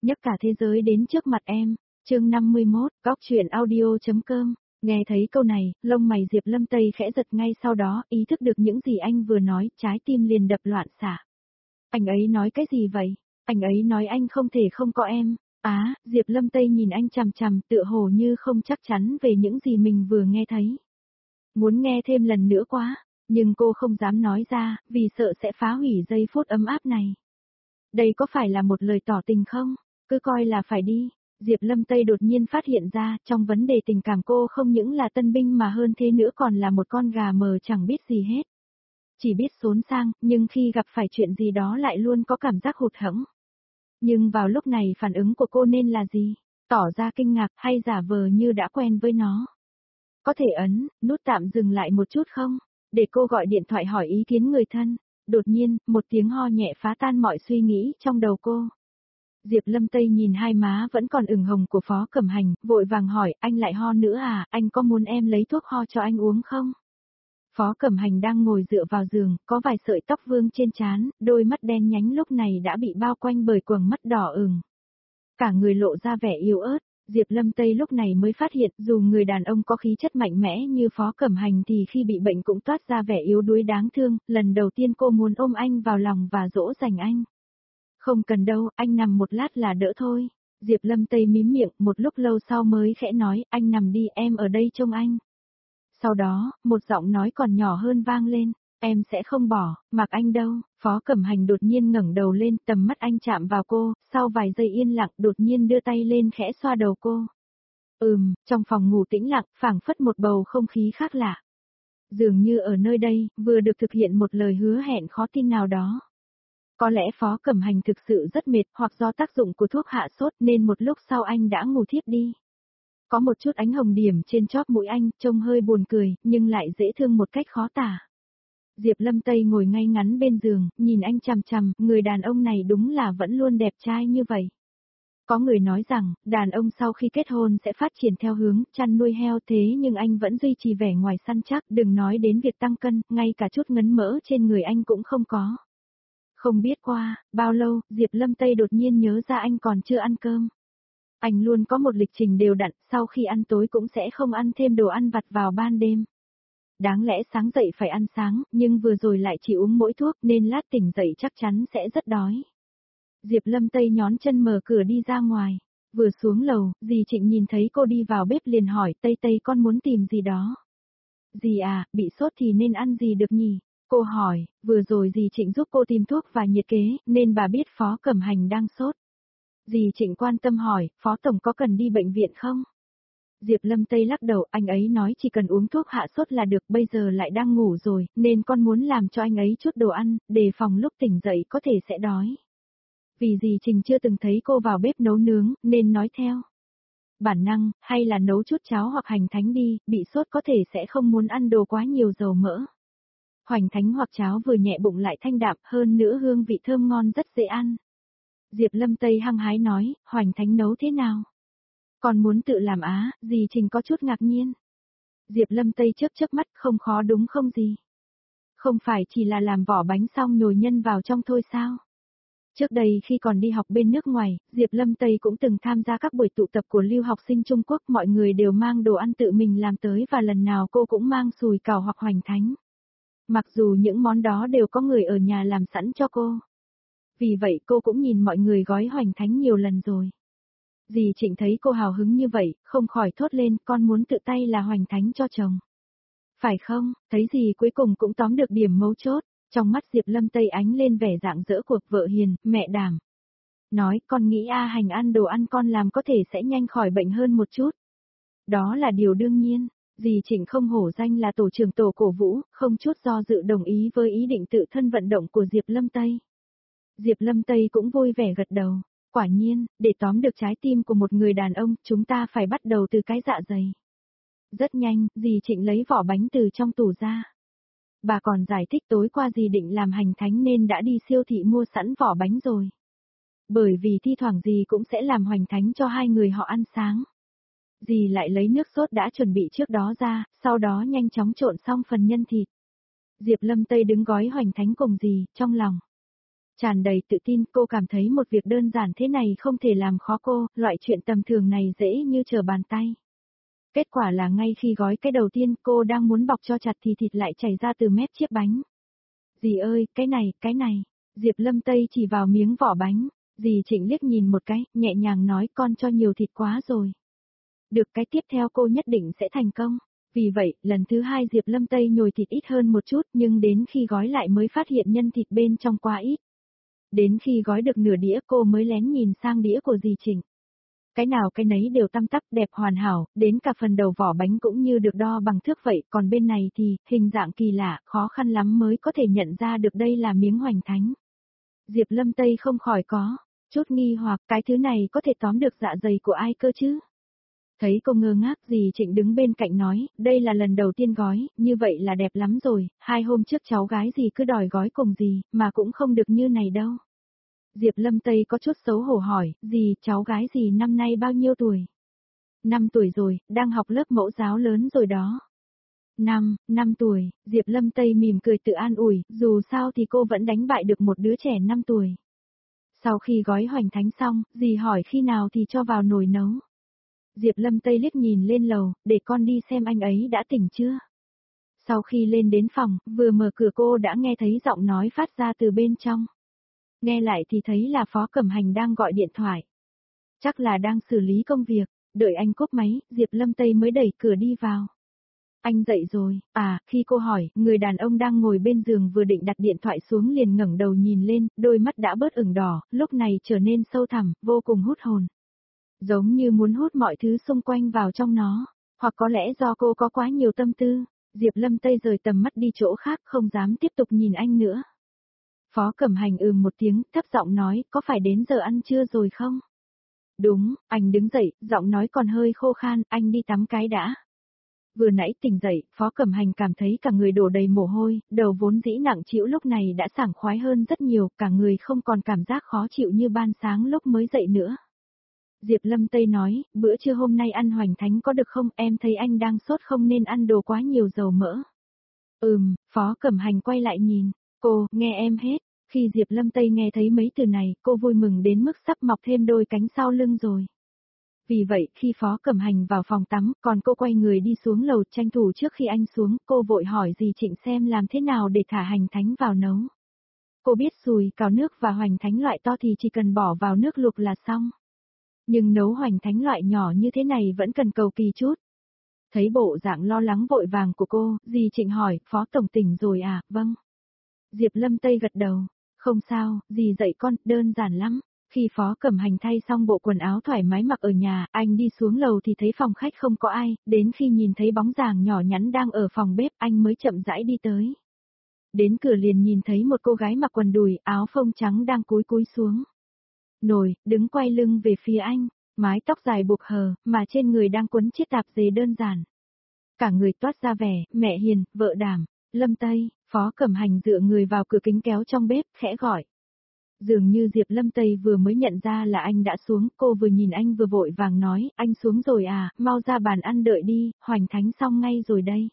nhấc cả thế giới đến trước mặt em. Chương 51, Góc truyện audio.com. Nghe thấy câu này, lông mày Diệp Lâm Tây khẽ giật, ngay sau đó, ý thức được những gì anh vừa nói, trái tim liền đập loạn xạ. Anh ấy nói cái gì vậy? Anh ấy nói anh không thể không có em. Diệp Lâm Tây nhìn anh chằm chằm, tựa hồ như không chắc chắn về những gì mình vừa nghe thấy. Muốn nghe thêm lần nữa quá, nhưng cô không dám nói ra, vì sợ sẽ phá hủy giây phút ấm áp này. Đây có phải là một lời tỏ tình không? Cứ coi là phải đi. Diệp Lâm Tây đột nhiên phát hiện ra, trong vấn đề tình cảm cô không những là tân binh mà hơn thế nữa còn là một con gà mờ chẳng biết gì hết. Chỉ biết xốn sang, nhưng khi gặp phải chuyện gì đó lại luôn có cảm giác hụt hẫng. Nhưng vào lúc này phản ứng của cô nên là gì? Tỏ ra kinh ngạc hay giả vờ như đã quen với nó? Có thể ấn nút tạm dừng lại một chút không? Để cô gọi điện thoại hỏi ý kiến người thân. Đột nhiên, một tiếng ho nhẹ phá tan mọi suy nghĩ trong đầu cô. Diệp Lâm Tây nhìn hai má vẫn còn ửng hồng của Phó Cẩm Hành, vội vàng hỏi, anh lại ho nữa à, anh có muốn em lấy thuốc ho cho anh uống không? Phó Cẩm Hành đang ngồi dựa vào giường, có vài sợi tóc vương trên trán, đôi mắt đen nhánh lúc này đã bị bao quanh bởi quầng mắt đỏ ửng. Cả người lộ ra vẻ yếu ớt, Diệp Lâm Tây lúc này mới phát hiện dù người đàn ông có khí chất mạnh mẽ như Phó Cẩm Hành thì khi bị bệnh cũng toát ra vẻ yếu đuối đáng thương, lần đầu tiên cô muốn ôm anh vào lòng và dỗ dành anh. Không cần đâu, anh nằm một lát là đỡ thôi. Diệp Lâm Tây mím miệng, một lúc lâu sau mới khẽ nói, anh nằm đi, em ở đây trông anh. Sau đó, một giọng nói còn nhỏ hơn vang lên, em sẽ không bỏ, mặc anh đâu. Phó Cẩm Hành đột nhiên ngẩng đầu lên, tầm mắt anh chạm vào cô, sau vài giây yên lặng đột nhiên đưa tay lên khẽ xoa đầu cô. Trong phòng ngủ tĩnh lặng, phảng phất một bầu không khí khác lạ. Dường như ở nơi đây, vừa được thực hiện một lời hứa hẹn khó tin nào đó. Có lẽ Phó Cẩm Hành thực sự rất mệt, hoặc do tác dụng của thuốc hạ sốt nên một lúc sau anh đã ngủ thiếp đi. Có một chút ánh hồng điểm trên chóp mũi anh, trông hơi buồn cười, nhưng lại dễ thương một cách khó tả. Diệp Lâm Tây ngồi ngay ngắn bên giường, nhìn anh chằm chằm, người đàn ông này đúng là vẫn luôn đẹp trai như vậy. Có người nói rằng, đàn ông sau khi kết hôn sẽ phát triển theo hướng chăn nuôi heo, thế nhưng anh vẫn duy trì vẻ ngoài săn chắc, đừng nói đến việc tăng cân, ngay cả chút ngấn mỡ trên người anh cũng không có. Không biết qua bao lâu, Diệp Lâm Tây đột nhiên nhớ ra anh còn chưa ăn cơm. Anh luôn có một lịch trình đều đặn, sau khi ăn tối cũng sẽ không ăn thêm đồ ăn vặt vào ban đêm. Đáng lẽ sáng dậy phải ăn sáng, nhưng vừa rồi lại chỉ uống mỗi thuốc nên lát tỉnh dậy chắc chắn sẽ rất đói. Diệp Lâm Tây nhón chân mở cửa đi ra ngoài. Vừa xuống lầu, dì Trịnh nhìn thấy cô đi vào bếp liền hỏi, Tây Tây con muốn tìm gì đó. Dì à, bị sốt thì nên ăn gì được nhỉ? Cô hỏi, vừa rồi dì Trịnh giúp cô tìm thuốc và nhiệt kế, nên bà biết Phó Cẩm Hành đang sốt. Dì Trịnh quan tâm hỏi, Phó Tổng có cần đi bệnh viện không? Diệp Lâm Tây lắc đầu, anh ấy nói chỉ cần uống thuốc hạ sốt là được, bây giờ lại đang ngủ rồi, nên con muốn làm cho anh ấy chút đồ ăn, đề phòng lúc tỉnh dậy có thể sẽ đói. Vì dì Trịnh chưa từng thấy cô vào bếp nấu nướng, nên nói theo. Bản năng, hay là nấu chút cháo hoặc hành thánh đi, bị sốt có thể sẽ không muốn ăn đồ quá nhiều dầu mỡ. Hoành thánh hoặc cháo vừa nhẹ bụng lại thanh đạm, hơn nữa hương vị thơm ngon rất dễ ăn. Diệp Lâm Tây hăng hái nói, hoành thánh nấu thế nào? Còn muốn tự làm á, dì Trình có chút ngạc nhiên. Diệp Lâm Tây chớp chớp mắt, không khó đúng không gì? Không phải chỉ là làm vỏ bánh xong nhồi nhân vào trong thôi sao? Trước đây khi còn đi học bên nước ngoài, Diệp Lâm Tây cũng từng tham gia các buổi tụ tập của lưu học sinh Trung Quốc, mọi người đều mang đồ ăn tự mình làm tới và lần nào cô cũng mang sùi cảo hoặc hoành thánh. Mặc dù những món đó đều có người ở nhà làm sẵn cho cô. Vì vậy cô cũng nhìn mọi người gói hoành thánh nhiều lần rồi. Dì Trịnh thấy cô hào hứng như vậy, không khỏi thốt lên, con muốn tự tay là hoành thánh cho chồng. Phải không, thấy dì cuối cùng cũng tóm được điểm mấu chốt, trong mắt Diệp Lâm Tây ánh lên vẻ rạng rỡ của vợ hiền, mẹ đảm. Nói, con nghĩ Hành ăn đồ ăn con làm có thể sẽ nhanh khỏi bệnh hơn một chút. Đó là điều đương nhiên. Dì Trịnh không hổ danh là tổ trưởng tổ cổ vũ, không chút do dự đồng ý với ý định tự thân vận động của Diệp Lâm Tây. Diệp Lâm Tây cũng vui vẻ gật đầu. Quả nhiên, để tóm được trái tim của một người đàn ông, chúng ta phải bắt đầu từ cái dạ dày. Rất nhanh, dì Trịnh lấy vỏ bánh từ trong tủ ra. Bà còn giải thích tối qua dì định làm hành thánh nên đã đi siêu thị mua sẵn vỏ bánh rồi. Bởi vì thi thoảng dì cũng sẽ làm hoành thánh cho hai người họ ăn sáng. Dì lại lấy nước sốt đã chuẩn bị trước đó ra, sau đó nhanh chóng trộn xong phần nhân thịt. Diệp Lâm Tây đứng gói hoành thánh cùng dì, trong lòng. Tràn đầy tự tin, cô cảm thấy một việc đơn giản thế này không thể làm khó cô, loại chuyện tầm thường này dễ như trở bàn tay. Kết quả là ngay khi gói cái đầu tiên cô đang muốn bọc cho chặt thì thịt lại chảy ra từ mép chiếc bánh. Dì ơi, cái này, Diệp Lâm Tây chỉ vào miếng vỏ bánh, dì Trịnh liếc nhìn một cái, nhẹ nhàng nói con cho nhiều thịt quá rồi. Được, cái tiếp theo cô nhất định sẽ thành công. Vì vậy, lần thứ hai Diệp Lâm Tây nhồi thịt ít hơn một chút nhưng đến khi gói lại mới phát hiện nhân thịt bên trong quá ít. Đến khi gói được nửa đĩa cô mới lén nhìn sang đĩa của dì Trịnh. Cái nào cái nấy đều tăm tắp đẹp hoàn hảo, đến cả phần đầu vỏ bánh cũng như được đo bằng thước vậy, còn bên này thì, hình dạng kỳ lạ, khó khăn lắm mới có thể nhận ra được đây là miếng hoành thánh. Diệp Lâm Tây không khỏi có chút nghi hoặc cái thứ này có thể tóm được dạ dày của ai cơ chứ? Thấy cô ngơ ngác dì Trịnh đứng bên cạnh nói, đây là lần đầu tiên gói, như vậy là đẹp lắm rồi, 2 hôm trước cháu gái dì cứ đòi gói cùng dì, mà cũng không được như này đâu. Diệp Lâm Tây có chút xấu hổ hỏi, dì, cháu gái dì năm nay bao nhiêu tuổi? 5 tuổi rồi, đang học lớp mẫu giáo lớn rồi đó. 5 tuổi, Diệp Lâm Tây mỉm cười tự an ủi, dù sao thì cô vẫn đánh bại được một đứa trẻ 5 tuổi. Sau khi gói hoành thánh xong, dì hỏi khi nào thì cho vào nồi nấu. Diệp Lâm Tây liếc nhìn lên lầu, để con đi xem anh ấy đã tỉnh chưa. Sau khi lên đến phòng, vừa mở cửa cô đã nghe thấy giọng nói phát ra từ bên trong. Nghe lại thì thấy là Phó Cẩm Hành đang gọi điện thoại. Chắc là đang xử lý công việc, đợi anh cúp máy, Diệp Lâm Tây mới đẩy cửa đi vào. Anh dậy rồi, khi cô hỏi, người đàn ông đang ngồi bên giường vừa định đặt điện thoại xuống liền ngẩng đầu nhìn lên, đôi mắt đã bớt ửng đỏ, lúc này trở nên sâu thẳm, vô cùng hút hồn. Giống như muốn hút mọi thứ xung quanh vào trong nó, hoặc có lẽ do cô có quá nhiều tâm tư, Diệp Lâm Tây rời tầm mắt đi chỗ khác không dám tiếp tục nhìn anh nữa. Phó Cẩm Hành một tiếng, thấp giọng nói, có phải đến giờ ăn trưa rồi không? Đúng, anh đứng dậy, giọng nói còn hơi khô khan, anh đi tắm cái đã. Vừa nãy tỉnh dậy, Phó Cẩm Hành cảm thấy cả người đổ đầy mồ hôi, đầu vốn dĩ nặng trĩu lúc này đã sảng khoái hơn rất nhiều, cả người không còn cảm giác khó chịu như ban sáng lúc mới dậy nữa. Diệp Lâm Tây nói, bữa trưa hôm nay ăn hoành thánh có được không, em thấy anh đang sốt không nên ăn đồ quá nhiều dầu mỡ. Phó Cẩm Hành quay lại nhìn, cô, nghe em hết. Khi Diệp Lâm Tây nghe thấy mấy từ này, cô vui mừng đến mức sắp mọc thêm đôi cánh sau lưng rồi. Vì vậy, khi Phó Cẩm Hành vào phòng tắm, còn cô quay người đi xuống lầu tranh thủ trước khi anh xuống, cô vội hỏi dì Trịnh xem làm thế nào để thả hành thánh vào nấu. Cô biết sùi, cào nước và hoành thánh loại to thì chỉ cần bỏ vào nước luộc là xong. Nhưng nấu hoành thánh loại nhỏ như thế này vẫn cần cầu kỳ chút. Thấy bộ dạng lo lắng vội vàng của cô, dì Trịnh hỏi, Phó Tổng tỉnh rồi à, vâng. Diệp Lâm Tây gật đầu, không sao, dì dạy con, đơn giản lắm. Khi Phó Cẩm Hành thay xong bộ quần áo thoải mái mặc ở nhà, anh đi xuống lầu thì thấy phòng khách không có ai, đến khi nhìn thấy bóng dáng nhỏ nhắn đang ở phòng bếp anh mới chậm rãi đi tới. Đến cửa liền nhìn thấy một cô gái mặc quần đùi, áo phông trắng đang cúi cúi xuống. Nồi, đứng quay lưng về phía anh, mái tóc dài buộc hờ, mà trên người đang quấn chiếc tạp dề đơn giản. Cả người toát ra vẻ, mẹ hiền, vợ đảm, Lâm Tây, Phó Cẩm Hành dựa người vào cửa kính kéo trong bếp, khẽ gọi. Dường như Diệp Lâm Tây vừa mới nhận ra là anh đã xuống, cô vừa nhìn anh vừa vội vàng nói, anh xuống rồi à, mau ra bàn ăn đợi đi, hoành thánh xong ngay rồi đây.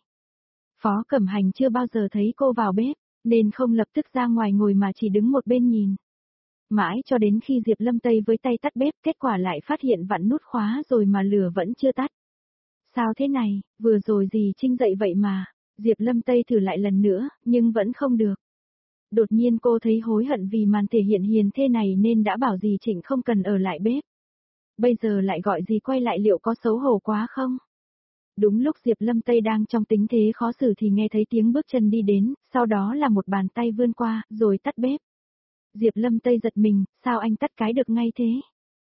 Phó Cẩm Hành chưa bao giờ thấy cô vào bếp, nên không lập tức ra ngoài ngồi mà chỉ đứng một bên nhìn. Mãi cho đến khi Diệp Lâm Tây với tay tắt bếp, kết quả lại phát hiện vặn nút khóa rồi mà lửa vẫn chưa tắt. Sao thế này, vừa rồi dì Trinh dậy vậy mà, Diệp Lâm Tây thử lại lần nữa, nhưng vẫn không được. Đột nhiên cô thấy hối hận vì màn thể hiện hiền thê này nên đã bảo dì Trịnh không cần ở lại bếp. Bây giờ lại gọi dì quay lại liệu có xấu hổ quá không? Đúng lúc Diệp Lâm Tây đang trong tình thế khó xử thì nghe thấy tiếng bước chân đi đến, sau đó là một bàn tay vươn qua, rồi tắt bếp. Diệp Lâm Tây giật mình, sao anh tắt cái được ngay thế?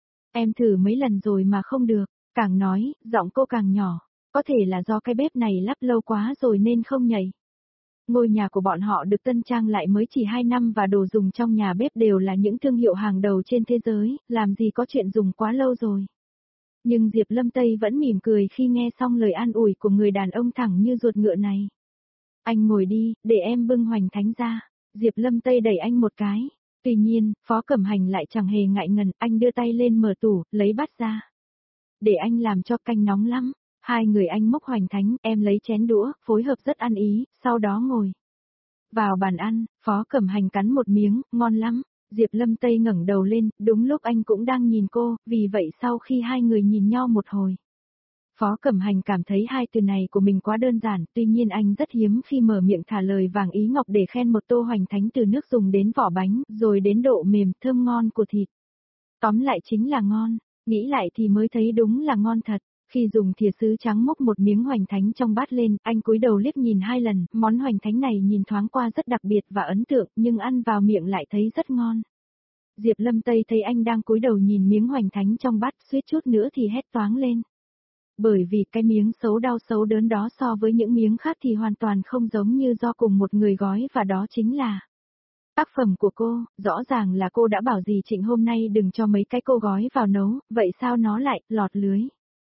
Em thử mấy lần rồi mà không được, càng nói, giọng cô càng nhỏ, có thể là do cái bếp này lắp lâu quá rồi nên không nhảy. Ngôi nhà của bọn họ được tân trang lại mới chỉ 2 năm và đồ dùng trong nhà bếp đều là những thương hiệu hàng đầu trên thế giới, làm gì có chuyện dùng quá lâu rồi. Nhưng Diệp Lâm Tây vẫn mỉm cười khi nghe xong lời an ủi của người đàn ông thẳng như ruột ngựa này. Anh ngồi đi, để em bưng hoành thánh ra. Diệp Lâm Tây đẩy anh một cái. Tuy nhiên, Phó Cẩm Hành lại chẳng hề ngại ngần, anh đưa tay lên mở tủ, lấy bát ra. Để anh làm cho canh nóng lắm. Hai người anh múc hoành thánh, em lấy chén đũa, phối hợp rất ăn ý, sau đó ngồi vào bàn ăn, Phó Cẩm Hành cắn một miếng, ngon lắm. Diệp Lâm Tây ngẩng đầu lên, đúng lúc anh cũng đang nhìn cô, vì vậy sau khi hai người nhìn nhau một hồi. Phó Cẩm Hành cảm thấy hai từ này của mình quá đơn giản, tuy nhiên anh rất hiếm khi mở miệng thả lời vàng ý ngọc để khen một tô hoành thánh từ nước dùng đến vỏ bánh, rồi đến độ mềm, thơm ngon của thịt. Tóm lại chính là ngon, nghĩ lại thì mới thấy đúng là ngon thật. Khi dùng thìa sứ trắng múc một miếng hoành thánh trong bát lên, anh cúi đầu liếc nhìn hai lần, món hoành thánh này nhìn thoáng qua rất đặc biệt và ấn tượng, nhưng ăn vào miệng lại thấy rất ngon. Diệp Lâm Tây thấy anh đang cúi đầu nhìn miếng hoành thánh trong bát, suýt chút nữa thì hét toáng lên. Bởi vì cái miếng xấu đau xấu đớn đó so với những miếng khác thì hoàn toàn không giống như do cùng một người gói, và đó chính là tác phẩm của cô. Rõ ràng là cô đã bảo dì Trịnh hôm nay đừng cho mấy cái cô gói vào nấu, vậy sao nó lại lọt lưới?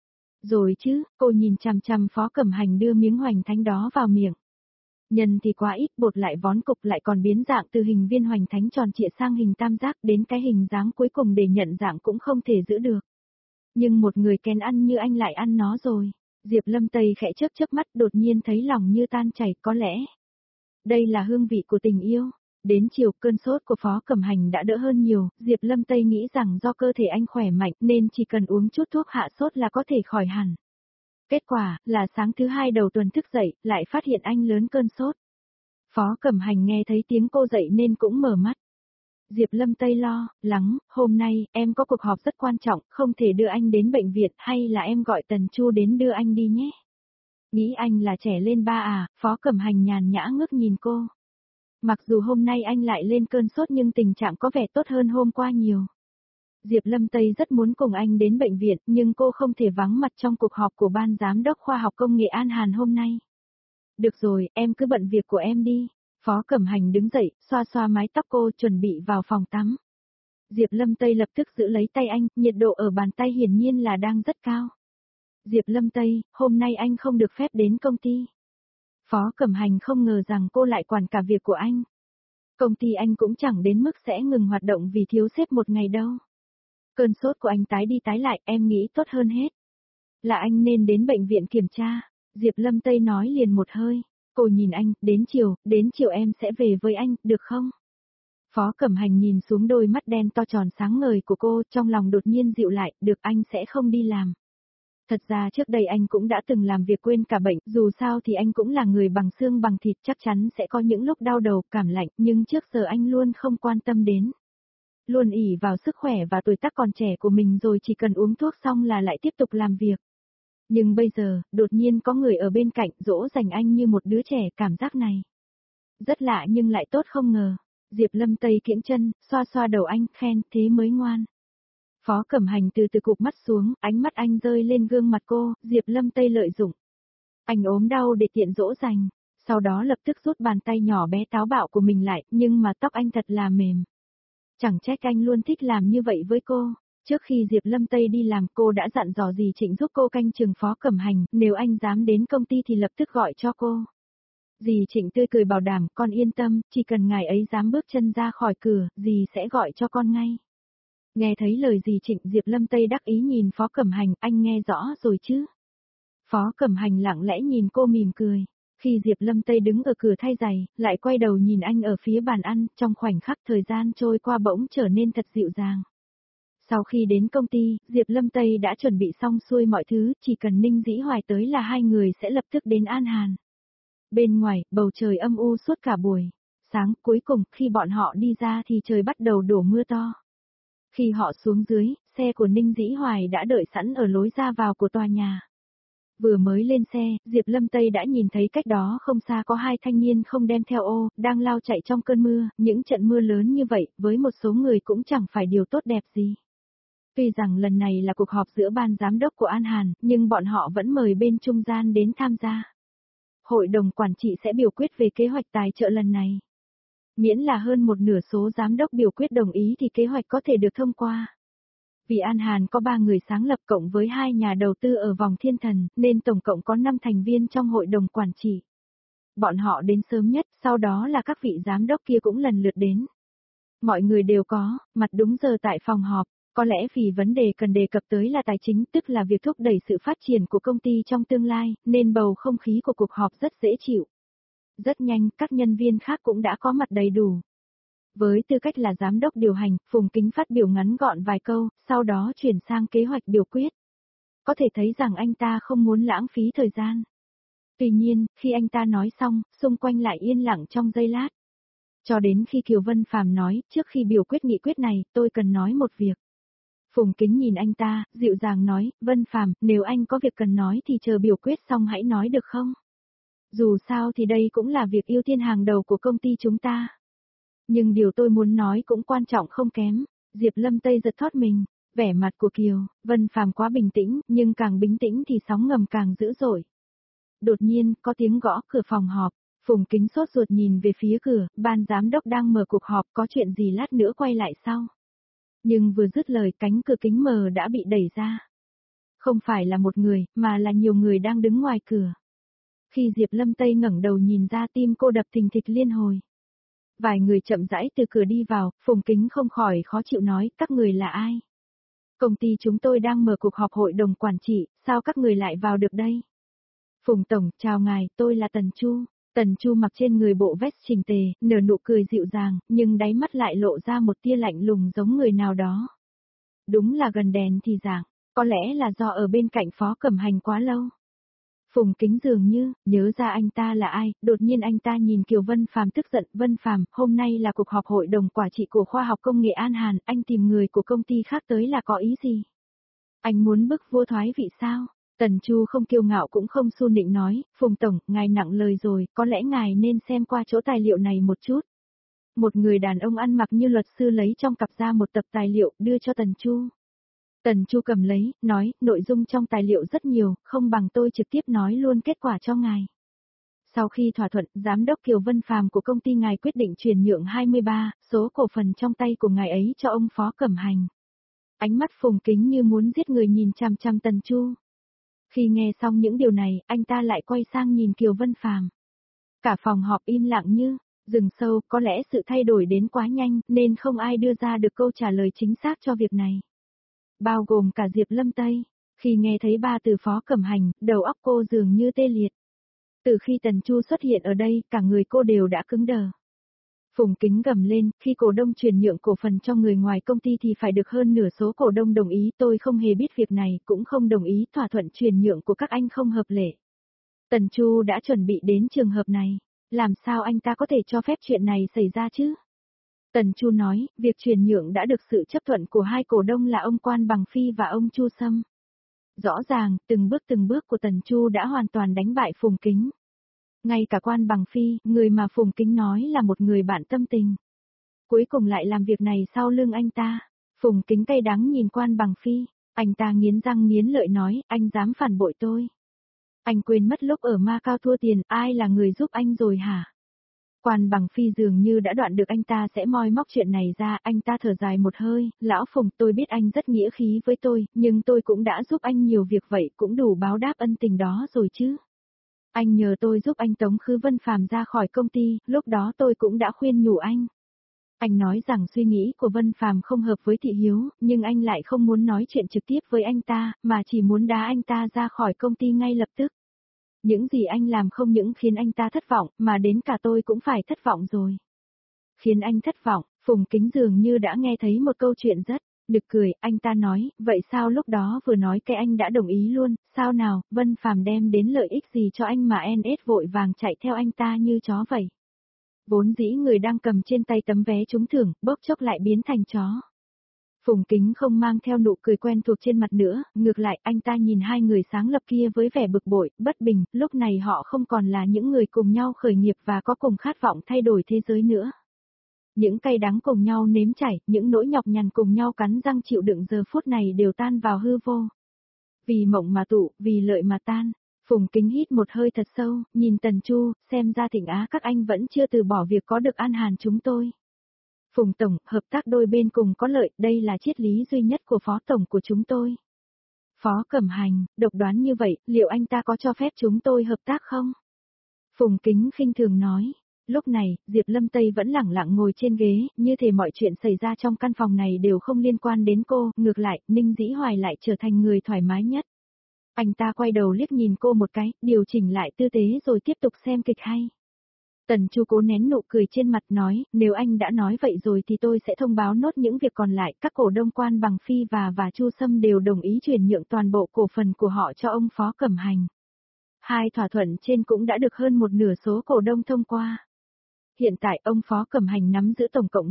Rồi chứ, cô nhìn chằm chằm Phó Cẩm Hành đưa miếng hoành thánh đó vào miệng. Nhân thì quá ít, bột lại vón cục, lại còn biến dạng từ hình viên hoành thánh tròn trịa sang hình tam giác, đến cái hình dáng cuối cùng để nhận dạng cũng không thể giữ được. Nhưng một người kén ăn như anh lại ăn nó rồi. Diệp Lâm Tây khẽ chớp mắt, đột nhiên thấy lòng như tan chảy, có lẽ đây là hương vị của tình yêu. Đến chiều, cơn sốt của Phó Cẩm Hành đã đỡ hơn nhiều, Diệp Lâm Tây nghĩ rằng do cơ thể anh khỏe mạnh nên chỉ cần uống chút thuốc hạ sốt là có thể khỏi hẳn. Kết quả là sáng thứ hai đầu tuần thức dậy, lại phát hiện anh lớn cơn sốt. Phó Cẩm Hành nghe thấy tiếng cô dậy nên cũng mở mắt. Diệp Lâm Tây lo lắng, hôm nay em có cuộc họp rất quan trọng, không thể đưa anh đến bệnh viện, hay là em gọi Tần Chu đến đưa anh đi nhé. Nghĩ anh là trẻ lên ba à? Phó Cẩm Hành nhàn nhã ngước nhìn cô. Mặc dù hôm nay anh lại lên cơn sốt nhưng tình trạng có vẻ tốt hơn hôm qua nhiều. Diệp Lâm Tây rất muốn cùng anh đến bệnh viện, nhưng cô không thể vắng mặt trong cuộc họp của Ban Giám đốc Khoa học Công nghệ An Hàn hôm nay. Được rồi, em cứ bận việc của em đi. Phó Cẩm Hành đứng dậy, xoa xoa mái tóc cô, chuẩn bị vào phòng tắm. Diệp Lâm Tây lập tức giữ lấy tay anh, nhiệt độ ở bàn tay hiển nhiên là đang rất cao. Diệp Lâm Tây, hôm nay anh không được phép đến công ty. Phó Cẩm Hành không ngờ rằng cô lại quản cả việc của anh. Công ty anh cũng chẳng đến mức sẽ ngừng hoạt động vì thiếu sếp một ngày đâu. Cơn sốt của anh tái đi tái lại, em nghĩ tốt hơn hết là anh nên đến bệnh viện kiểm tra. Diệp Lâm Tây nói liền một hơi. Cô nhìn anh, đến chiều em sẽ về với anh, được không? Phó Cẩm Hành nhìn xuống đôi mắt đen to tròn sáng ngời của cô, trong lòng đột nhiên dịu lại, được, anh sẽ không đi làm. Thật ra trước đây anh cũng đã từng làm việc quên cả bệnh, dù sao thì anh cũng là người bằng xương bằng thịt, chắc chắn sẽ có những lúc đau đầu, cảm lạnh, nhưng trước giờ anh luôn không quan tâm đến. Luôn ỷ vào sức khỏe và tuổi tác còn trẻ của mình, rồi chỉ cần uống thuốc xong là lại tiếp tục làm việc. Nhưng bây giờ, đột nhiên có người ở bên cạnh dỗ dành anh như một đứa trẻ, cảm giác này rất lạ nhưng lại tốt không ngờ. Diệp Lâm Tây kiễng chân, xoa xoa đầu anh, khen, thế mới ngoan. Phó Cẩm Hành từ từ cụp mắt xuống, ánh mắt anh rơi lên gương mặt cô, Diệp Lâm Tây lợi dụng. Anh ốm đau để tiện dỗ dành, sau đó lập tức rút bàn tay nhỏ bé táo bạo của mình lại, nhưng mà tóc anh thật là mềm. Chẳng trách anh luôn thích làm như vậy với cô. Trước khi Diệp Lâm Tây đi làm, cô đã dặn dò dì Trịnh giúp cô canh chừng Phó Cẩm Hành, nếu anh dám đến công ty thì lập tức gọi cho cô. Dì Trịnh tươi cười bảo đảm, con yên tâm, chỉ cần ngài ấy dám bước chân ra khỏi cửa, dì sẽ gọi cho con ngay. Nghe thấy lời dì Trịnh, Diệp Lâm Tây đắc ý nhìn Phó Cẩm Hành, anh nghe rõ rồi chứ? Phó Cẩm Hành lặng lẽ nhìn cô mỉm cười. Khi Diệp Lâm Tây đứng ở cửa thay giày, lại quay đầu nhìn anh ở phía bàn ăn, trong khoảnh khắc thời gian trôi qua bỗng trở nên thật dịu dàng. Sau khi đến công ty, Diệp Lâm Tây đã chuẩn bị xong xuôi mọi thứ, chỉ cần Ninh Dĩ Hoài tới là hai người sẽ lập tức đến An Hàn. Bên ngoài, bầu trời âm u suốt cả buổi. Sáng, cuối cùng, khi bọn họ đi ra thì trời bắt đầu đổ mưa to. Khi họ xuống dưới, xe của Ninh Dĩ Hoài đã đợi sẵn ở lối ra vào của tòa nhà. Vừa mới lên xe, Diệp Lâm Tây đã nhìn thấy cách đó không xa có hai thanh niên không đem theo ô, đang lao chạy trong cơn mưa, những trận mưa lớn như vậy, với một số người cũng chẳng phải điều tốt đẹp gì. Tuy rằng lần này là cuộc họp giữa ban giám đốc của An Hàn, nhưng bọn họ vẫn mời bên trung gian đến tham gia. Hội đồng quản trị sẽ biểu quyết về kế hoạch tài trợ lần này. Miễn là hơn một nửa số giám đốc biểu quyết đồng ý thì kế hoạch có thể được thông qua. Vì An Hàn có 3 người sáng lập cộng với 2 nhà đầu tư ở vòng thiên thần, nên tổng cộng có 5 thành viên trong hội đồng quản trị. Bọn họ đến sớm nhất, sau đó là các vị giám đốc kia cũng lần lượt đến. Mọi người đều có mặt đúng giờ tại phòng họp, có lẽ vì vấn đề cần đề cập tới là tài chính, tức là việc thúc đẩy sự phát triển của công ty trong tương lai, nên bầu không khí của cuộc họp rất dễ chịu. Rất nhanh, các nhân viên khác cũng đã có mặt đầy đủ. Với tư cách là giám đốc điều hành, Phùng Kính phát biểu ngắn gọn vài câu, sau đó chuyển sang kế hoạch biểu quyết. Có thể thấy rằng anh ta không muốn lãng phí thời gian. Tuy nhiên, khi anh ta nói xong, xung quanh lại yên lặng trong giây lát. Cho đến khi Kiều Vân Phàm nói, trước khi biểu quyết nghị quyết này, tôi cần nói một việc. Phùng Kính nhìn anh ta, dịu dàng nói, Vân Phàm, nếu anh có việc cần nói thì chờ biểu quyết xong hãy nói được không? Dù sao thì đây cũng là việc ưu tiên hàng đầu của công ty chúng ta. Nhưng điều tôi muốn nói cũng quan trọng không kém. Diệp Lâm Tây giật thót mình, vẻ mặt của Kiều Vân Phàm quá bình tĩnh, nhưng càng bình tĩnh thì sóng ngầm càng dữ dội. Đột nhiên, có tiếng gõ cửa phòng họp. Phùng Kính sốt ruột nhìn về phía cửa, ban giám đốc đang mở cuộc họp, có chuyện gì lát nữa quay lại sau. Nhưng vừa dứt lời, cánh cửa kính mờ đã bị đẩy ra. Không phải là một người, mà là nhiều người đang đứng ngoài cửa. Khi Diệp Lâm Tây ngẩng đầu nhìn ra, tim cô đập thình thịch liên hồi. Vài người chậm rãi từ cửa đi vào, Phùng Kính không khỏi khó chịu nói, các người là ai? Công ty chúng tôi đang mở cuộc họp hội đồng quản trị, sao các người lại vào được đây? Phùng Tổng, chào ngài, tôi là Tần Chu. Tần Chu mặc trên người bộ vest chỉnh tề, nở nụ cười dịu dàng, nhưng đáy mắt lại lộ ra một tia lạnh lùng giống người nào đó. Đúng là gần đèn thì dạng, có lẽ là do ở bên cạnh Phó Cẩm Hành quá lâu. Phùng Kính dường như nhớ ra anh ta là ai, đột nhiên anh ta nhìn Kiều Vân Phàm tức giận, Vân Phàm, hôm nay là cuộc họp hội đồng quản trị của khoa học công nghệ An Hàn, anh tìm người của công ty khác tới là có ý gì? Anh muốn bức vua thoái vị sao? Tần Chu không kiêu ngạo cũng không su nịnh nói, Phùng Tổng, ngài nặng lời rồi, có lẽ ngài nên xem qua chỗ tài liệu này một chút. Một người đàn ông ăn mặc như luật sư lấy trong cặp ra một tập tài liệu, đưa cho Tần Chu. Tần Chu cầm lấy, nói, nội dung trong tài liệu rất nhiều, không bằng tôi trực tiếp nói luôn kết quả cho ngài. Sau khi thỏa thuận, Giám đốc Kiều Vân Phàm của công ty ngài quyết định chuyển nhượng 23 số cổ phần trong tay của ngài ấy cho ông Phó Cẩm Hành. Ánh mắt Phùng Kính như muốn giết người nhìn chằm chằm Tần Chu. Khi nghe xong những điều này, anh ta lại quay sang nhìn Kiều Vân Phàm. Cả phòng họp im lặng như rừng sâu, có lẽ sự thay đổi đến quá nhanh, nên không ai đưa ra được câu trả lời chính xác cho việc này. Bao gồm cả Diệp Lâm Tây. Khi nghe thấy ba từ Phó Cẩm Hành, đầu óc cô dường như tê liệt. Từ khi Tần Chu xuất hiện ở đây, cả người cô đều đã cứng đờ. Phùng Kính gầm lên, khi cổ đông chuyển nhượng cổ phần cho người ngoài công ty thì phải được hơn nửa số cổ đông đồng ý, tôi không hề biết việc này, cũng không đồng ý, thỏa thuận chuyển nhượng của các anh không hợp lệ. Tần Chu đã chuẩn bị đến trường hợp này, làm sao anh ta có thể cho phép chuyện này xảy ra chứ? Tần Chu nói, việc chuyển nhượng đã được sự chấp thuận của hai cổ đông là ông Quan Bằng Phi và ông Chu Sâm. Rõ ràng, từng bước của Tần Chu đã hoàn toàn đánh bại Phùng Kính. Ngay cả Quan Bằng Phi, người mà Phùng Kính nói là một người bạn tâm tình. Cuối cùng lại làm việc này sau lưng anh ta. Phùng Kính cay đắng nhìn Quan Bằng Phi, anh ta nghiến răng nghiến lợi nói, anh dám phản bội tôi. Anh quên mất lúc ở Macau thua tiền, ai là người giúp anh rồi hả? Quan Bằng Phi dường như đã đoạn được anh ta sẽ moi móc chuyện này ra, anh ta thở dài một hơi, lão Phùng, tôi biết anh rất nghĩa khí với tôi, nhưng tôi cũng đã giúp anh nhiều việc vậy, cũng đủ báo đáp ân tình đó rồi chứ. Anh nhờ tôi giúp anh tống Khứ Vân Phàm ra khỏi công ty, lúc đó tôi cũng đã khuyên nhủ anh. Anh nói rằng suy nghĩ của Vân Phàm không hợp với Thị Hiếu, nhưng anh lại không muốn nói chuyện trực tiếp với anh ta, mà chỉ muốn đá anh ta ra khỏi công ty ngay lập tức. Những gì anh làm không những khiến anh ta thất vọng, mà đến cả tôi cũng phải thất vọng rồi. Khiến anh thất vọng, Phùng Kính dường như đã nghe thấy một câu chuyện rất nực cười, anh ta nói, vậy sao lúc đó vừa nói cái anh đã đồng ý luôn, sao nào, Vân Phàm đem đến lợi ích gì cho anh mà NS vội vàng chạy theo anh ta như chó vậy. Vốn dĩ người đang cầm trên tay tấm vé trúng thưởng, bốc chốc lại biến thành chó. Phùng Kính không mang theo nụ cười quen thuộc trên mặt nữa, ngược lại anh ta nhìn hai người sáng lập kia với vẻ bực bội, bất bình, lúc này họ không còn là những người cùng nhau khởi nghiệp và có cùng khát vọng thay đổi thế giới nữa. Những cay đắng cùng nhau nếm trải, những nỗi nhọc nhằn cùng nhau cắn răng chịu đựng giờ phút này đều tan vào hư vô. Vì mộng mà tụ, vì lợi mà tan. Phùng Kính hít một hơi thật sâu, nhìn Tần Chu, xem ra Thịnh Á các anh vẫn chưa từ bỏ việc có được An Hàn chúng tôi. Phùng Tổng, hợp tác đôi bên cùng có lợi, đây là triết lý duy nhất của Phó Tổng của chúng tôi. Phó Cẩm Hành, độc đoán như vậy, liệu anh ta có cho phép chúng tôi hợp tác không? Phùng Kính khinh thường nói. Lúc này, Diệp Lâm Tây vẫn lẳng lặng ngồi trên ghế, như thể mọi chuyện xảy ra trong căn phòng này đều không liên quan đến cô, ngược lại, Ninh Dĩ Hoài lại trở thành người thoải mái nhất. Anh ta quay đầu liếc nhìn cô một cái, điều chỉnh lại tư thế rồi tiếp tục xem kịch hay. Tần Chu cố nén nụ cười trên mặt nói, nếu anh đã nói vậy rồi thì tôi sẽ thông báo nốt những việc còn lại. Các cổ đông Quan Bằng Phi và Chu Sâm đều đồng ý chuyển nhượng toàn bộ cổ phần của họ cho ông Phó Cẩm Hành. Hai thỏa thuận trên cũng đã được hơn một nửa số cổ đông thông qua. Hiện tại ông Phó Cẩm Hành nắm giữ tổng cộng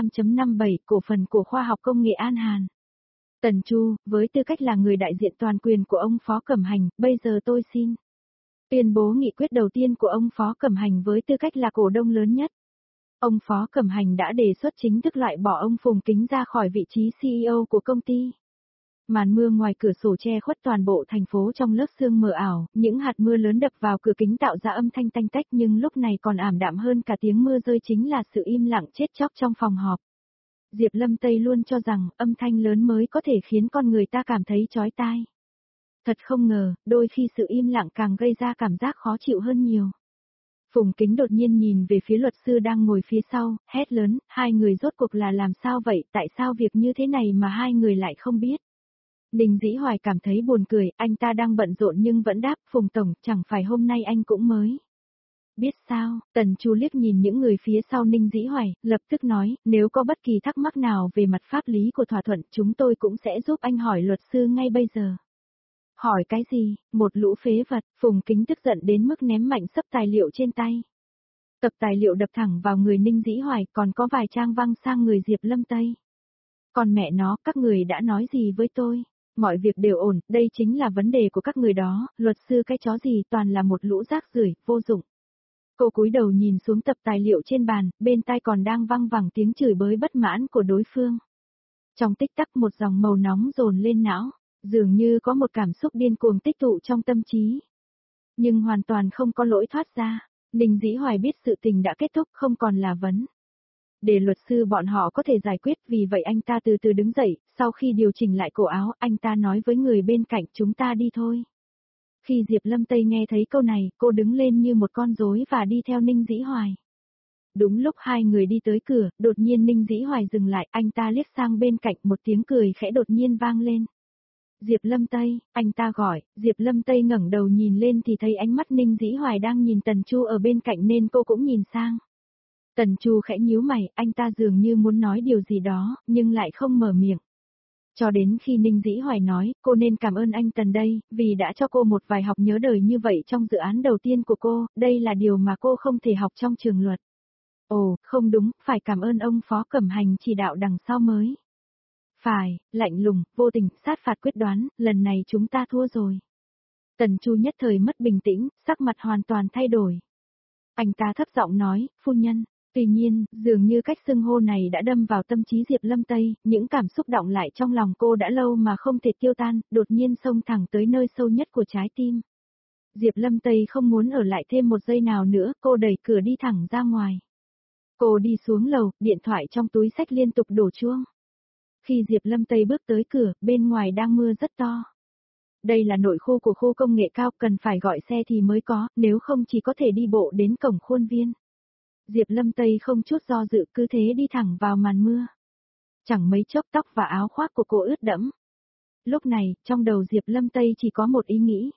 55,57 cổ phần của khoa học công nghệ An Hàn. Tần Chu, với tư cách là người đại diện toàn quyền của ông Phó Cẩm Hành, bây giờ tôi xin tuyên bố nghị quyết đầu tiên của ông Phó Cẩm Hành với tư cách là cổ đông lớn nhất. Ông Phó Cẩm Hành đã đề xuất chính thức loại bỏ ông Phùng Kính ra khỏi vị trí CEO của công ty. Màn mưa ngoài cửa sổ che khuất toàn bộ thành phố trong lớp sương mờ ảo, những hạt mưa lớn đập vào cửa kính tạo ra âm thanh tanh tách nhưng lúc này còn ảm đạm hơn cả tiếng mưa rơi chính là sự im lặng chết chóc trong phòng họp. Diệp Lâm Tây luôn cho rằng âm thanh lớn mới có thể khiến con người ta cảm thấy chói tai. Thật không ngờ, đôi khi sự im lặng càng gây ra cảm giác khó chịu hơn nhiều. Phùng Kính đột nhiên nhìn về phía luật sư đang ngồi phía sau, hét lớn, hai người rốt cuộc là làm sao vậy, tại sao việc như thế này mà hai người lại không biết. Ninh Dĩ Hoài cảm thấy buồn cười, anh ta đang bận rộn nhưng vẫn đáp, Phùng Tổng, chẳng phải hôm nay anh cũng mới. Biết sao, Tần Chu liếc nhìn những người phía sau Ninh Dĩ Hoài, lập tức nói, nếu có bất kỳ thắc mắc nào về mặt pháp lý của thỏa thuận chúng tôi cũng sẽ giúp anh hỏi luật sư ngay bây giờ. Hỏi cái gì, một lũ phế vật, Phùng Kính tức giận đến mức ném mạnh xấp tài liệu trên tay. Tập tài liệu đập thẳng vào người Ninh Dĩ Hoài còn có vài trang văng sang người Diệp Lâm Tây. Còn mẹ nó, các người đã nói gì với tôi? Mọi việc đều ổn, đây chính là vấn đề của các người đó, luật sư cái chó gì toàn là một lũ rác rưởi, vô dụng. Cô cúi đầu nhìn xuống tập tài liệu trên bàn, bên tai còn đang văng vẳng tiếng chửi bới bất mãn của đối phương. Trong tích tắc một dòng màu nóng dồn lên não, dường như có một cảm xúc điên cuồng tích tụ trong tâm trí. Nhưng hoàn toàn không có lối thoát ra, Ninh Dĩ Hoài biết sự tình đã kết thúc không còn là vấn. Để luật sư bọn họ có thể giải quyết vì vậy anh ta từ từ đứng dậy, sau khi điều chỉnh lại cổ áo anh ta nói với người bên cạnh chúng ta đi thôi. Khi Diệp Lâm Tây nghe thấy câu này, cô đứng lên như một con rối và đi theo Ninh Dĩ Hoài. Đúng lúc hai người đi tới cửa, đột nhiên Ninh Dĩ Hoài dừng lại, anh ta liếc sang bên cạnh một tiếng cười khẽ đột nhiên vang lên. Diệp Lâm Tây, anh ta gọi, Diệp Lâm Tây ngẩng đầu nhìn lên thì thấy ánh mắt Ninh Dĩ Hoài đang nhìn Tần Chu ở bên cạnh nên cô cũng nhìn sang. Tần Chu khẽ nhíu mày, anh ta dường như muốn nói điều gì đó, nhưng lại không mở miệng. Cho đến khi Ninh Dĩ Hoài nói, cô nên cảm ơn anh Tần đây, vì đã cho cô một vài học nhớ đời như vậy trong dự án đầu tiên của cô, đây là điều mà cô không thể học trong trường luật. Ồ, không đúng, phải cảm ơn ông Phó Cẩm Hành chỉ đạo đằng sau mới. Phải, lạnh lùng, vô tình, sát phạt quyết đoán, lần này chúng ta thua rồi. Tần Chu nhất thời mất bình tĩnh, sắc mặt hoàn toàn thay đổi. Anh ta thấp giọng nói, phu nhân. Tuy nhiên, dường như cách xưng hô này đã đâm vào tâm trí Diệp Lâm Tây, những cảm xúc đọng lại trong lòng cô đã lâu mà không thể tiêu tan, đột nhiên xông thẳng tới nơi sâu nhất của trái tim. Diệp Lâm Tây không muốn ở lại thêm một giây nào nữa, cô đẩy cửa đi thẳng ra ngoài. Cô đi xuống lầu, điện thoại trong túi xách liên tục đổ chuông. Khi Diệp Lâm Tây bước tới cửa, bên ngoài đang mưa rất to. Đây là nội khu của khu công nghệ cao, cần phải gọi xe thì mới có, nếu không chỉ có thể đi bộ đến cổng khuôn viên. Diệp Lâm Tây không chút do dự cứ thế đi thẳng vào màn mưa. Chẳng mấy chốc tóc và áo khoác của cô ướt đẫm. Lúc này, trong đầu Diệp Lâm Tây chỉ có một ý nghĩ.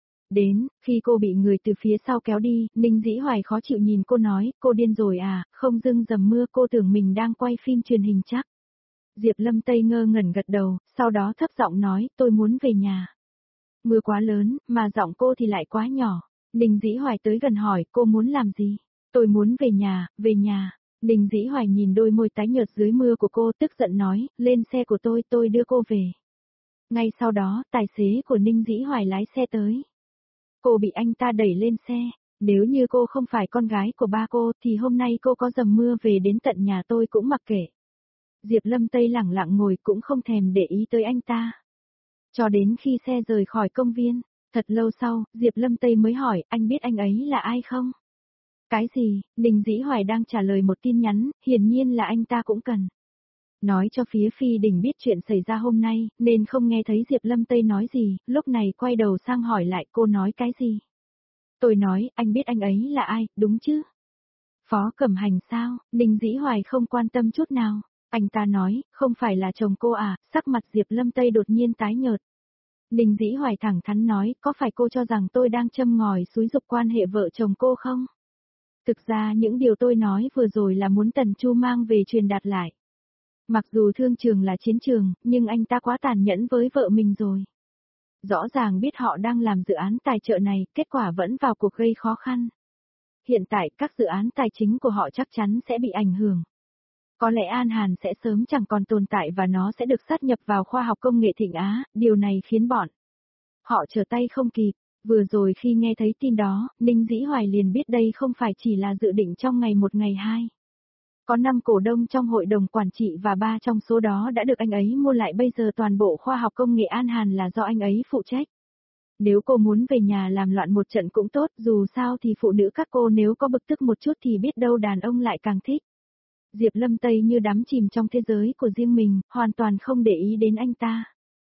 Đến, khi cô bị người từ phía sau kéo đi, Ninh Dĩ Hoài khó chịu nhìn cô nói, cô điên rồi à, không dưng dầm mưa cô tưởng mình đang quay phim truyền hình chắc. Diệp Lâm Tây ngơ ngẩn gật đầu, sau đó thấp giọng nói, tôi muốn về nhà. Mưa quá lớn, mà giọng cô thì lại quá nhỏ. Ninh Dĩ Hoài tới gần hỏi, cô muốn làm gì? Tôi muốn về nhà, về nhà. Ninh Dĩ Hoài nhìn đôi môi tái nhợt dưới mưa của cô tức giận nói, lên xe của tôi đưa cô về. Ngay sau đó, tài xế của Ninh Dĩ Hoài lái xe tới. Cô bị anh ta đẩy lên xe, nếu như cô không phải con gái của ba cô thì hôm nay cô có dầm mưa về đến tận nhà tôi cũng mặc kệ. Diệp Lâm Tây lẳng lặng ngồi cũng không thèm để ý tới anh ta. Cho đến khi xe rời khỏi công viên, thật lâu sau, Diệp Lâm Tây mới hỏi, anh biết anh ấy là ai không? Cái gì? Ninh Dĩ Hoài đang trả lời một tin nhắn, hiển nhiên là anh ta cũng cần. Nói cho phía Phi Đình biết chuyện xảy ra hôm nay, nên không nghe thấy Diệp Lâm Tây nói gì, lúc này quay đầu sang hỏi lại cô nói cái gì? Tôi nói, anh biết anh ấy là ai, đúng chứ? Phó Cẩm Hành sao? Ninh Dĩ Hoài không quan tâm chút nào. Anh ta nói, không phải là chồng cô à, sắc mặt Diệp Lâm Tây đột nhiên tái nhợt. Ninh Dĩ Hoài thẳng thắn nói, có phải cô cho rằng tôi đang châm ngòi xúi giục quan hệ vợ chồng cô không? Thực ra những điều tôi nói vừa rồi là muốn Tần Chu mang về truyền đạt lại. Mặc dù thương trường là chiến trường, nhưng anh ta quá tàn nhẫn với vợ mình rồi. Rõ ràng biết họ đang làm dự án tài trợ này, kết quả vẫn vào cuộc gây khó khăn. Hiện tại các dự án tài chính của họ chắc chắn sẽ bị ảnh hưởng. Có lẽ An Hàn sẽ sớm chẳng còn tồn tại và nó sẽ được sát nhập vào khoa học công nghệ Thịnh Á, điều này khiến bọn họ trở tay không kịp. Vừa rồi khi nghe thấy tin đó, Ninh Dĩ Hoài liền biết đây không phải chỉ là dự định trong ngày một ngày hai. Có 5 cổ đông trong hội đồng quản trị và 3 trong số đó đã được anh ấy mua lại, bây giờ toàn bộ khoa học công nghệ An Hàn là do anh ấy phụ trách. Nếu cô muốn về nhà làm loạn một trận cũng tốt, dù sao thì phụ nữ các cô nếu có bực tức một chút thì biết đâu đàn ông lại càng thích. Diệp Lâm Tây như đắm chìm trong thế giới của riêng mình, hoàn toàn không để ý đến anh ta.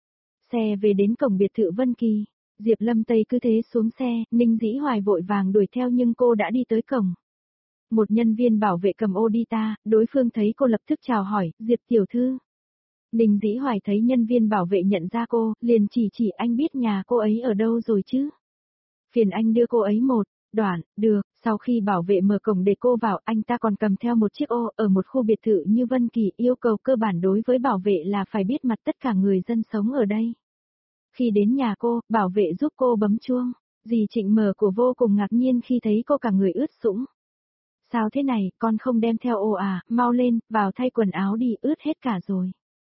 Xe về đến cổng biệt thự Vân Kỳ, Diệp Lâm Tây cứ thế xuống xe, Ninh Dĩ Hoài vội vàng đuổi theo nhưng cô đã đi tới cổng. Một nhân viên bảo vệ cầm ô đi ta, đối phương thấy cô lập tức chào hỏi, Diệp tiểu thư. Ninh Dĩ Hoài thấy nhân viên bảo vệ nhận ra cô, liền chỉ anh biết nhà cô ấy ở đâu rồi chứ. Phiền anh đưa cô ấy một đoạn, được, sau khi bảo vệ mở cổng để cô vào, anh ta còn cầm theo một chiếc ô, ở một khu biệt thự như Vân Kỳ, yêu cầu cơ bản đối với bảo vệ là phải biết mặt tất cả người dân sống ở đây. Khi đến nhà cô, bảo vệ giúp cô bấm chuông, dì Trịnh mở của vô cùng ngạc nhiên khi thấy cô cả người ướt sũng. Sao thế này, con không đem theo ô à, mau lên, vào thay quần áo đi, ướt hết cả rồi.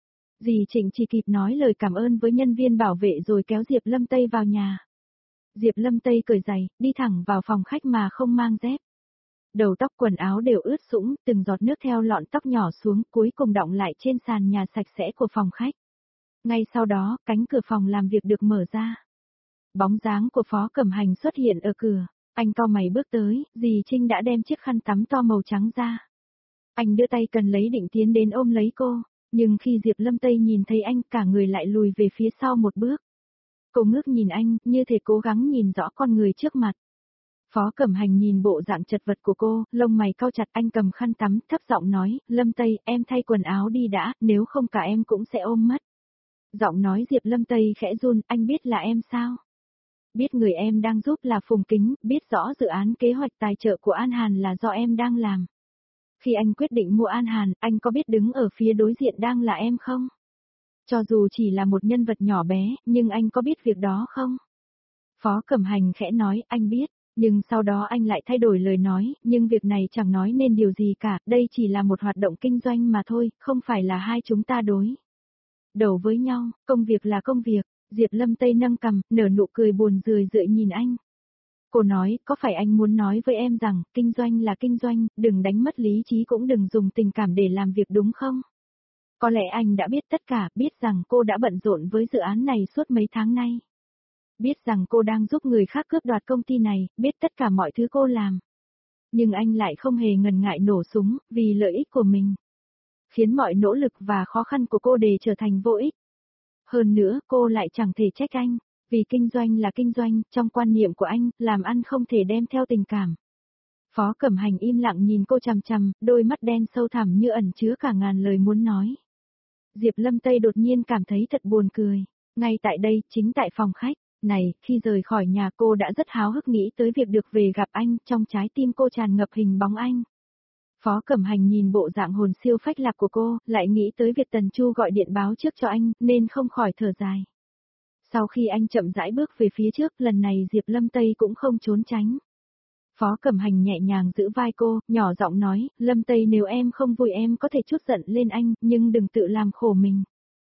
Dì Trịnh chỉ kịp nói lời cảm ơn với nhân viên bảo vệ rồi kéo Diệp Lâm Tây vào nhà. Diệp Lâm Tây cởi giày, đi thẳng vào phòng khách mà không mang dép. Đầu tóc quần áo đều ướt sũng, từng giọt nước theo lọn tóc nhỏ xuống, cuối cùng đọng lại trên sàn nhà sạch sẽ của phòng khách. Ngay sau đó, cánh cửa phòng làm việc được mở ra. Bóng dáng của Phó Cẩm Hành xuất hiện ở cửa. Anh cau mày bước tới, dì Trinh đã đem chiếc khăn tắm to màu trắng ra. Anh đưa tay cần lấy định tiến đến ôm lấy cô, nhưng khi Diệp Lâm Tây nhìn thấy anh cả người lại lùi về phía sau một bước. Cô ngước nhìn anh, như thể cố gắng nhìn rõ con người trước mặt. Phó Cẩm Hành nhìn bộ dạng chật vật của cô, lông mày cau chặt, anh cầm khăn tắm, thấp giọng nói, Lâm Tây, em thay quần áo đi đã, nếu không cả em cũng sẽ ôm mất. Giọng nói Diệp Lâm Tây khẽ run, anh biết là em sao? Biết người em đang giúp là Phùng Kính, biết rõ dự án kế hoạch tài trợ của An Hàn là do em đang làm. Khi anh quyết định mua An Hàn, anh có biết đứng ở phía đối diện đang là em không? Cho dù chỉ là một nhân vật nhỏ bé, nhưng anh có biết việc đó không? Phó Cẩm Hành khẽ nói, anh biết, nhưng sau đó anh lại thay đổi lời nói, nhưng việc này chẳng nói nên điều gì cả, đây chỉ là một hoạt động kinh doanh mà thôi, không phải là hai chúng ta đối đầu với nhau, công việc là công việc. Diệp Lâm Tây nâng cằm, nở nụ cười buồn rười rượi nhìn anh. Cô nói, có phải anh muốn nói với em rằng, kinh doanh là kinh doanh, đừng đánh mất lý trí cũng đừng dùng tình cảm để làm việc đúng không? Có lẽ anh đã biết tất cả, biết rằng cô đã bận rộn với dự án này suốt mấy tháng nay. Biết rằng cô đang giúp người khác cướp đoạt công ty này, biết tất cả mọi thứ cô làm. Nhưng anh lại không hề ngần ngại nổ súng, vì lợi ích của mình. Khiến mọi nỗ lực và khó khăn của cô đều trở thành vô ích. Hơn nữa, cô lại chẳng thể trách anh, vì kinh doanh là kinh doanh, trong quan niệm của anh, làm ăn không thể đem theo tình cảm. Phó Cẩm Hành im lặng nhìn cô chằm chằm, đôi mắt đen sâu thẳm như ẩn chứa cả ngàn lời muốn nói. Diệp Lâm Tây đột nhiên cảm thấy thật buồn cười. Ngay tại đây, chính tại phòng khách này, khi rời khỏi nhà cô đã rất háo hức nghĩ tới việc được về gặp anh, trong trái tim cô tràn ngập hình bóng anh. Phó Cẩm Hành nhìn bộ dạng hồn siêu phách lạc của cô, lại nghĩ tới việc Tần Chu gọi điện báo trước cho anh, nên không khỏi thở dài. Sau khi anh chậm rãi bước về phía trước, lần này Diệp Lâm Tây cũng không trốn tránh. Phó Cẩm Hành nhẹ nhàng giữ vai cô, nhỏ giọng nói, Lâm Tây, nếu em không vui em có thể trút giận lên anh, nhưng đừng tự làm khổ mình.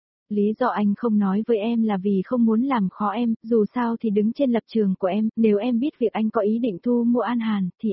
Lý do anh không nói với em là vì không muốn làm khó em, dù sao thì đứng trên lập trường của em, nếu em biết việc anh có ý định thu mua An Hàn, thì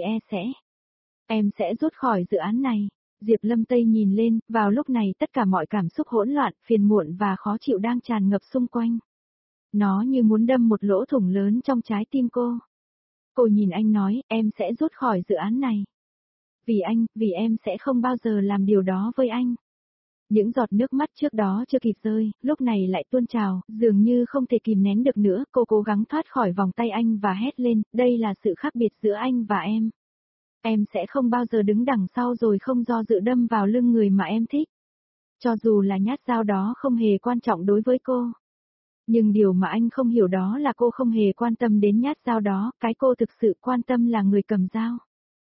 em sẽ rút khỏi dự án này. Diệp Lâm Tây nhìn lên, vào lúc này tất cả mọi cảm xúc hỗn loạn, phiền muộn và khó chịu đang tràn ngập xung quanh. Nó như muốn đâm một lỗ thủng lớn trong trái tim cô. Cô nhìn anh nói, em sẽ rút khỏi dự án này. Vì anh, vì em sẽ không bao giờ làm điều đó với anh. Những giọt nước mắt trước đó chưa kịp rơi, lúc này lại tuôn trào, dường như không thể kìm nén được nữa, cô cố gắng thoát khỏi vòng tay anh và hét lên, đây là sự khác biệt giữa anh và em. Em sẽ không bao giờ đứng đằng sau rồi không do dự đâm vào lưng người mà em thích. Cho dù là nhát dao đó không hề quan trọng đối với cô. Nhưng điều mà anh không hiểu đó là cô không hề quan tâm đến nhát dao đó, cái cô thực sự quan tâm là người cầm dao.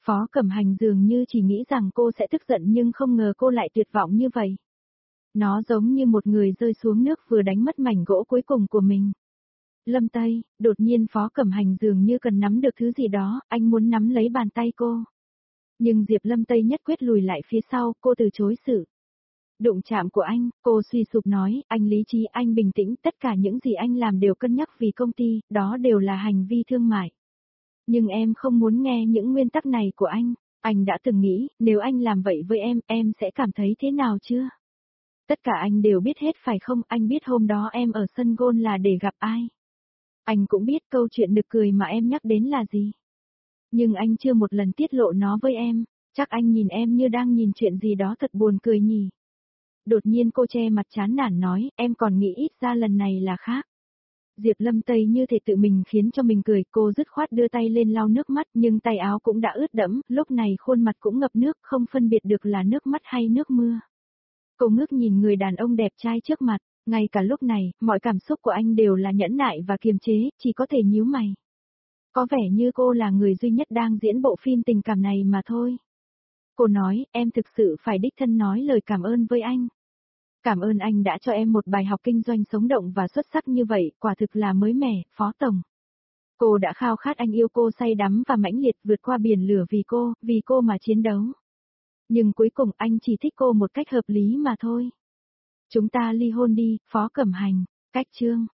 Phó Cẩm Hành dường như chỉ nghĩ rằng cô sẽ tức giận nhưng không ngờ cô lại tuyệt vọng như vậy. Nó giống như một người rơi xuống nước vừa đánh mất mảnh gỗ cuối cùng của mình. Lâm Tây, đột nhiên Phó Cẩm Hành dường như cần nắm được thứ gì đó, anh muốn nắm lấy bàn tay cô. Nhưng Diệp Lâm Tây nhất quyết lùi lại phía sau, cô từ chối sự đụng chạm của anh, cô suy sụp nói, anh lý trí, anh bình tĩnh, tất cả những gì anh làm đều cân nhắc vì công ty, đó đều là hành vi thương mại. Nhưng em không muốn nghe những nguyên tắc này của anh đã từng nghĩ, nếu anh làm vậy với em sẽ cảm thấy thế nào chưa? Tất cả anh đều biết hết phải không, anh biết hôm đó em ở sân golf là để gặp ai. Anh cũng biết câu chuyện nực cười mà em nhắc đến là gì. Nhưng anh chưa một lần tiết lộ nó với em, chắc anh nhìn em như đang nhìn chuyện gì đó thật buồn cười nhỉ. Đột nhiên cô che mặt chán nản nói, em còn nghĩ ít ra lần này là khác. Diệp Lâm Tây như thể tự mình khiến cho mình cười, cô dứt khoát đưa tay lên lau nước mắt nhưng tay áo cũng đã ướt đẫm, lúc này khuôn mặt cũng ngập nước, không phân biệt được là nước mắt hay nước mưa. Cô ngước nhìn người đàn ông đẹp trai trước mặt, ngay cả lúc này, mọi cảm xúc của anh đều là nhẫn nại và kiềm chế, chỉ có thể nhíu mày. Có vẻ như cô là người duy nhất đang diễn bộ phim tình cảm này mà thôi. Cô nói, em thực sự phải đích thân nói lời cảm ơn với anh. Cảm ơn anh đã cho em một bài học kinh doanh sống động và xuất sắc như vậy, quả thực là mới mẻ, Phó Tổng. Cô đã khao khát anh yêu cô say đắm và mãnh liệt vượt qua biển lửa vì cô mà chiến đấu. Nhưng cuối cùng anh chỉ thích cô một cách hợp lý mà thôi. Chúng ta ly hôn đi, Phó Cẩm Hành, cách chương.